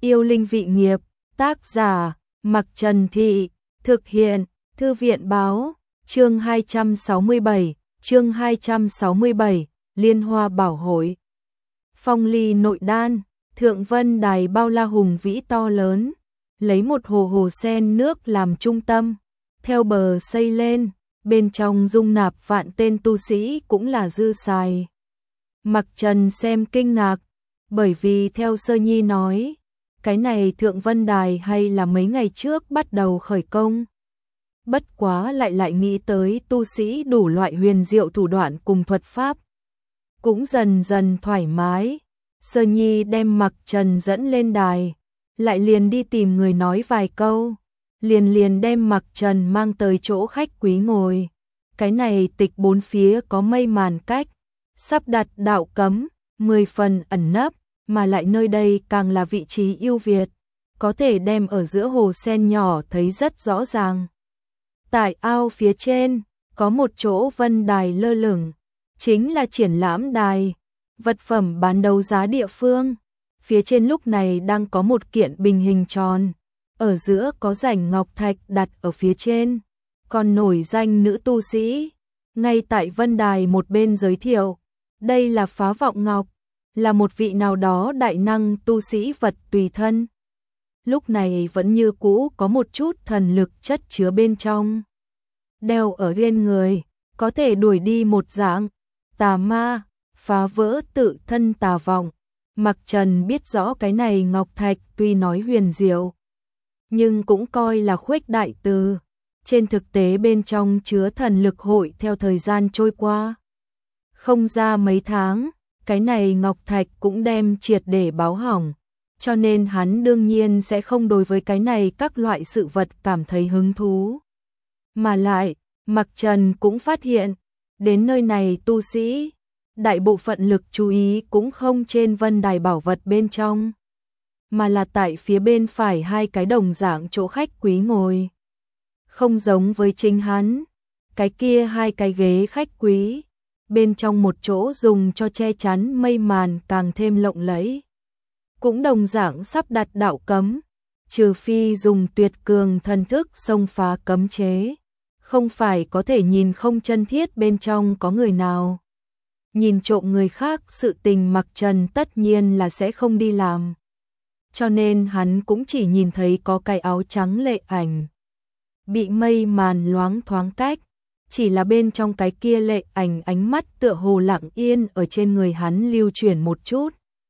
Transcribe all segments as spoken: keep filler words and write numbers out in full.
Yêu linh vị nghiệp, tác giả, Mặc Trần Thị, thực hiện, Thư viện báo, chương hai trăm sáu mươi bảy, chương hai trăm sáu mươi bảy, Liên Hoa Bảo Hội. Phong ly nội đan, Thượng Vân Đài bao la hùng vĩ to lớn, lấy một hồ hồ sen nước làm trung tâm, theo bờ xây lên, bên trong dung nạp vạn tên tu sĩ cũng là dư xài. Mặc Trần xem kinh ngạc, bởi vì theo Sơ Nhi nói, cái này Thượng Vân Đài hay là mấy ngày trước bắt đầu khởi công. Bất quá lại lại nghĩ tới tu sĩ đủ loại huyền diệu thủ đoạn cùng thuật pháp. Cũng dần dần thoải mái, Sơ Nhi đem Mặc Trần dẫn lên đài, lại liền đi tìm người nói vài câu, liền liền đem Mặc Trần mang tới chỗ khách quý ngồi. Cái này tịch bốn phía có mây màn cách, sắp đặt đạo cấm, mười phần ẩn nấp, mà lại nơi đây càng là vị trí ưu việt, có thể đem ở giữa hồ sen nhỏ thấy rất rõ ràng. Tại ao phía trên, có một chỗ vân đài lơ lửng, chính là triển lãm đài, vật phẩm bán đấu giá địa phương. Phía trên lúc này đang có một kiện bình hình tròn, ở giữa có rảnh ngọc thạch đặt ở phía trên, còn nổi danh nữ tu sĩ, ngay tại vân đài một bên giới thiệu, đây là Phá Vọng Ngọc, là một vị nào đó đại năng tu sĩ vật tùy thân. Lúc này vẫn như cũ có một chút thần lực chất chứa bên trong. Đeo ở trên người, có thể đuổi đi một dạng tà ma, phá vỡ tự thân tà vọng. Mặc Trần biết rõ cái này ngọc thạch tuy nói huyền diệu, nhưng cũng coi là khuếch đại từ. Trên thực tế bên trong chứa thần lực hội theo thời gian trôi qua. Không ra mấy tháng, cái này ngọc thạch cũng đem triệt để báo hỏng, cho nên hắn đương nhiên sẽ không đối với cái này các loại sự vật cảm thấy hứng thú. Mà lại, Mặc Trần cũng phát hiện, đến nơi này tu sĩ, đại bộ phận lực chú ý cũng không trên vân đài bảo vật bên trong, mà là tại phía bên phải hai cái đồng dạng chỗ khách quý ngồi. Không giống với chính hắn, cái kia hai cái ghế khách quý, bên trong một chỗ dùng cho che chắn mây màn càng thêm lộng lẫy. Cũng đồng dạng sắp đặt đạo cấm, trừ phi dùng tuyệt cường thần thức xông phá cấm chế, không phải có thể nhìn không chân thiết bên trong có người nào. Nhìn trộm người khác sự tình Mặc Trần tất nhiên là sẽ không đi làm. Cho nên hắn cũng chỉ nhìn thấy có cái áo trắng lệ ảnh, bị mây màn loáng thoáng cách, chỉ là bên trong cái kia lệ ảnh ánh mắt tựa hồ lặng yên ở trên người hắn lưu chuyển một chút.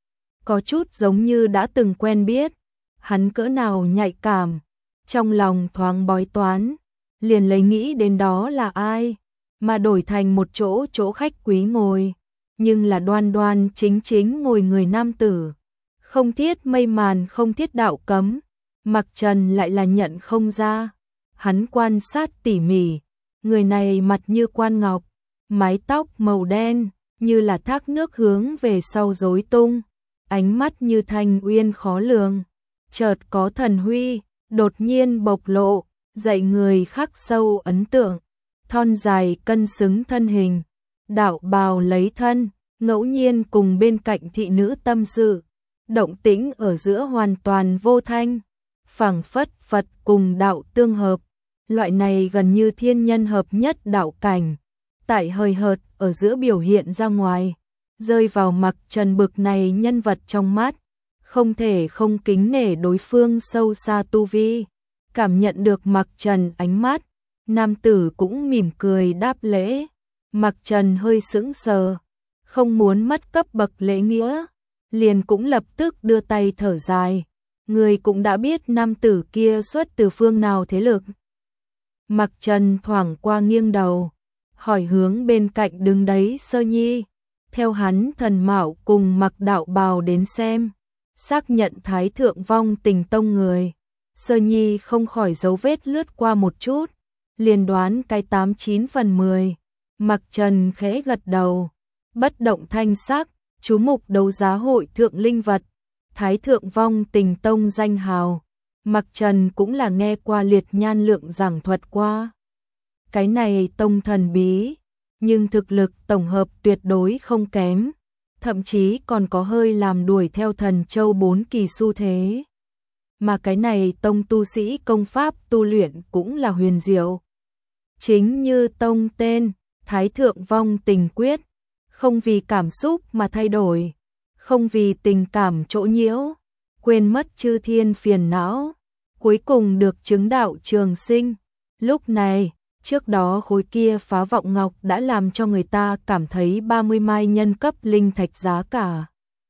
Có chút giống như đã từng quen biết, hắn cỡ nào nhạy cảm, trong lòng thoáng bói toán, liền lấy nghĩ đến đó là ai, mà đổi thành một chỗ chỗ khách quý ngồi, nhưng là đoan đoan chính chính ngồi người nam tử. Không thiết mây màn không thiết đạo cấm, Mặc Trần lại là nhận không ra. Hắn quan sát tỉ mỉ, người này mặt như quan ngọc, mái tóc màu đen, như là thác nước hướng về sau rối tung, ánh mắt như thanh uyên khó lường, chợt có thần huy, đột nhiên bộc lộ, dạy người khắc sâu ấn tượng, thon dài cân xứng thân hình, đạo bào lấy thân, ngẫu nhiên cùng bên cạnh thị nữ tâm sự, động tĩnh ở giữa hoàn toàn vô thanh, phảng phất Phật cùng đạo tương hợp. Loại này gần như thiên nhân hợp nhất đạo cảnh, tại hời hợt ở giữa biểu hiện ra ngoài, rơi vào Mặc Trần bực này nhân vật trong mắt, không thể không kính nể đối phương sâu xa tu vi. Cảm nhận được Mặc Trần ánh mắt, nam tử cũng mỉm cười đáp lễ. Mặc Trần hơi sững sờ, không muốn mất cấp bậc lễ nghĩa, liền cũng lập tức đưa tay thở dài. Người cũng đã biết nam tử kia xuất từ phương nào thế lực. Mặc Trần thoảng qua nghiêng đầu, hỏi hướng bên cạnh đứng đấy Sơ Nhi, theo hắn thần mạo cùng mặc đạo bào đến xem, xác nhận Thái Thượng Vong Tình Tông người. Sơ Nhi không khỏi dấu vết lướt qua một chút, liền đoán cái tám chín phần mười. Mặc Trần khẽ gật đầu, bất động thanh sắc, chú mục đấu giá hội thượng linh vật, Thái Thượng Vong Tình Tông danh hào. Mặc Trần cũng là nghe qua Liệt Nhan Lượng giảng thuật qua. Cái này tông thần bí, nhưng thực lực tổng hợp tuyệt đối không kém, thậm chí còn có hơi làm đuổi theo thần châu bốn kỳ xu thế. mà cái này tông tu sĩ công pháp tu luyện cũng là huyền diệu. Chính như tông tên, Thái Thượng Vong Tình Quyết, không vì cảm xúc mà thay đổi, không vì tình cảm chỗ nhiễu, quên mất chư thiên phiền não, cuối cùng được chứng đạo trường sinh. Lúc này, trước đó khối kia phá vọng ngọc đã làm cho người ta cảm thấy ba mươi mai nhân cấp linh thạch giá cả.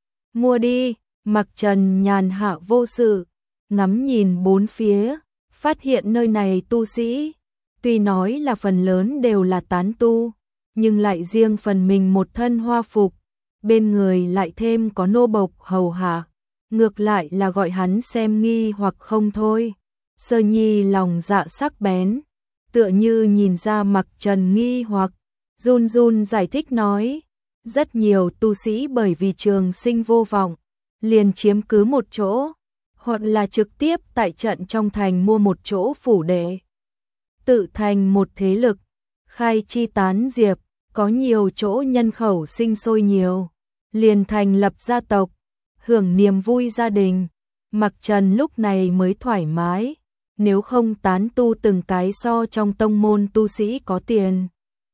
Mua đi, Mặc Trần nhàn hạ vô sự, ngắm nhìn bốn phía, phát hiện nơi này tu sĩ, tuy nói là phần lớn đều là tán tu, nhưng lại riêng phần mình một thân hoa phục, bên người lại thêm có nô bộc hầu hạ, ngược lại là gọi hắn xem nghi hoặc không thôi. Sơ Nhi lòng dạ sắc bén, tựa như nhìn ra Mặc Trần nghi hoặc, run run giải thích nói, rất nhiều tu sĩ bởi vì trường sinh vô vọng, liền chiếm cứ một chỗ, hoặc là trực tiếp tại trận trong thành mua một chỗ phủ đệ, tự thành một thế lực, khai chi tán diệp, có nhiều chỗ nhân khẩu sinh sôi nhiều, liền thành lập gia tộc, hưởng niềm vui gia đình. Mặc Trần lúc này mới thoải mái, nếu không tán tu từng cái so trong tông môn tu sĩ có tiền,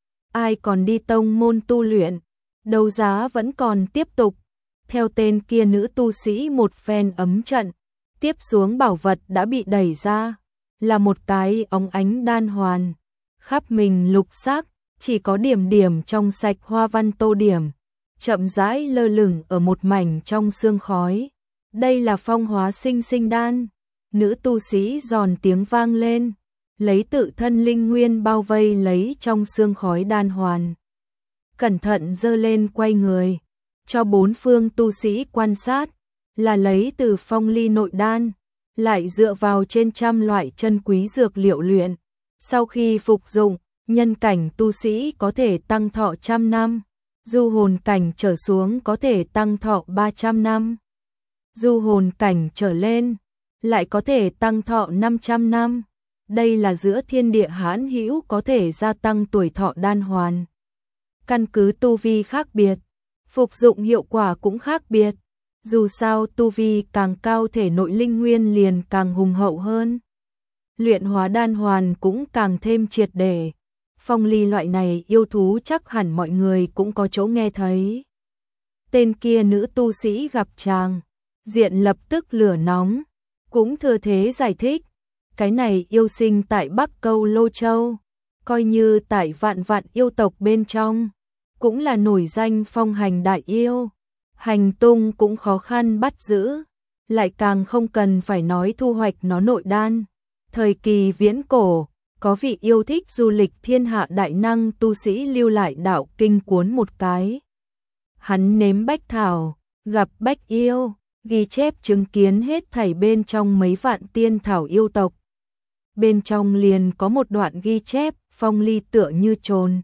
ai còn đi tông môn tu luyện, đấu giá vẫn còn tiếp tục. Theo tên kia nữ tu sĩ một phen ấm trận, tiếp xuống bảo vật đã bị đẩy ra, là một cái óng ánh đan hoàn, khắp mình lục sắc, chỉ có điểm điểm trong sạch hoa văn tô điểm, chậm rãi lơ lửng ở một mảnh trong sương khói. Đây là phong hóa sinh sinh đan. Nữ tu sĩ giòn tiếng vang lên, lấy tự thân linh nguyên bao vây lấy trong sương khói đan hoàn. Cẩn thận giơ lên quay người, cho bốn phương tu sĩ quan sát, là lấy từ phong ly nội đan, lại dựa vào trên trăm loại chân quý dược liệu luyện. Sau khi phục dụng, nhân cảnh tu sĩ có thể tăng thọ trăm năm, du hồn cảnh trở xuống có thể tăng thọ ba trăm năm, du hồn cảnh trở lên lại có thể tăng thọ năm trăm năm. Đây là giữa thiên địa hãn hữu có thể gia tăng tuổi thọ đan hoàn. Căn cứ tu vi khác biệt, phục dụng hiệu quả cũng khác biệt. Dù sao tu vi càng cao thể nội linh nguyên liền càng hùng hậu hơn. Luyện hóa đan hoàn cũng càng thêm triệt để. Phong ly loại này yêu thú chắc hẳn mọi người cũng có chỗ nghe thấy. Tên kia nữ tu sĩ gặp chàng, diện lập tức lửa nóng, cũng thừa thế giải thích. Cái này yêu sinh tại Bắc Câu Lô Châu, coi như tại vạn vạn yêu tộc bên trong, cũng là nổi danh phong hành đại yêu. Hành tung cũng khó khăn bắt giữ, lại càng không cần phải nói thu hoạch nó nội đan. Thời kỳ viễn cổ, có vị yêu thích du lịch thiên hạ đại năng tu sĩ lưu lại đạo kinh cuốn một cái. Hắn nếm bách thảo, gặp bách yêu, ghi chép chứng kiến hết thảy bên trong mấy vạn tiên thảo yêu tộc. Bên trong liền có một đoạn ghi chép, phong ly tựa như trồn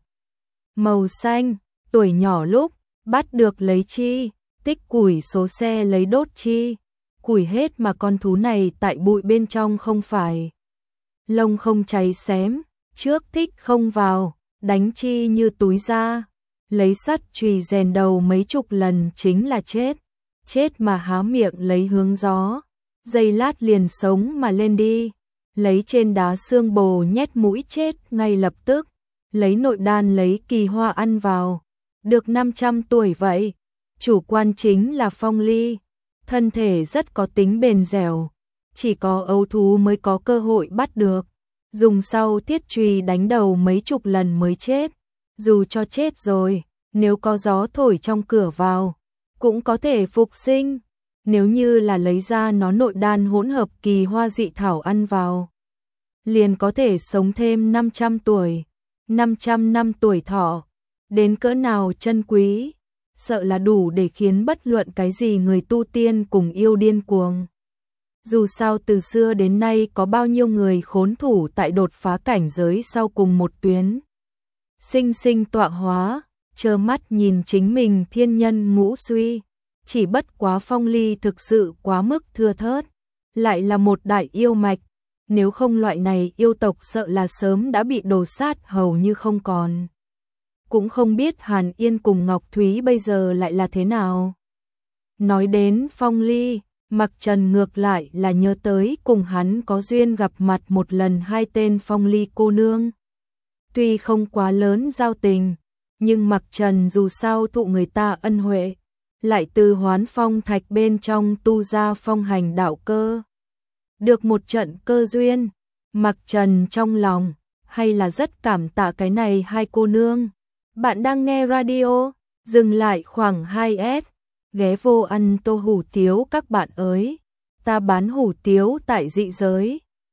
màu xanh, tuổi nhỏ lúc, bắt được lấy chi, tích củi số xe lấy đốt chi, củi hết mà con thú này tại bụi bên trong không phải. Lông không cháy xém, trước thích không vào, đánh chi như túi da, lấy sắt chùy rèn đầu mấy chục lần chính là chết, chết mà há miệng lấy hướng gió, giây lát liền sống mà lên đi, lấy trên đá xương bồ nhét mũi chết ngay lập tức, lấy nội đan lấy kỳ hoa ăn vào, được năm trăm tuổi vậy. Chủ quan chính là phong ly, thân thể rất có tính bền dẻo, chỉ có ấu thú mới có cơ hội bắt được, dùng sau thiết chùy đánh đầu mấy chục lần mới chết, dù cho chết rồi, nếu có gió thổi trong cửa vào, cũng có thể phục sinh, nếu như là lấy ra nó nội đan hỗn hợp kỳ hoa dị thảo ăn vào, liền có thể sống thêm năm trăm tuổi, năm trăm năm tuổi thọ, đến cỡ nào chân quý, sợ là đủ để khiến bất luận cái gì người tu tiên cùng yêu điên cuồng. Dù sao từ xưa đến nay có bao nhiêu người khốn thủ tại đột phá cảnh giới sau cùng một tuyến. Sinh sinh tọa hóa, trơ mắt nhìn chính mình thiên nhân ngũ suy, chỉ bất quá phong ly thực sự quá mức thưa thớt, lại là một đại yêu mạch, nếu không loại này yêu tộc sợ là sớm đã bị đồ sát hầu như không còn. Cũng không biết Hàn Yên cùng Ngọc Thúy bây giờ lại là thế nào. Nói đến phong ly, Mặc Trần ngược lại là nhớ tới cùng hắn có duyên gặp mặt một lần hai tên Phong Ly cô nương. Tuy không quá lớn giao tình, nhưng Mặc Trần dù sao thụ người ta ân huệ, lại từ Hoán Phong Thạch bên trong tu ra phong hành đạo cơ. Được một trận cơ duyên, Mặc Trần trong lòng hay là rất cảm tạ cái này hai cô nương. Bạn đang nghe radio, dừng lại khoảng hai S, ghé vô ăn tô hủ tiếu các bạn ơi. Ta bán hủ tiếu tại dị giới.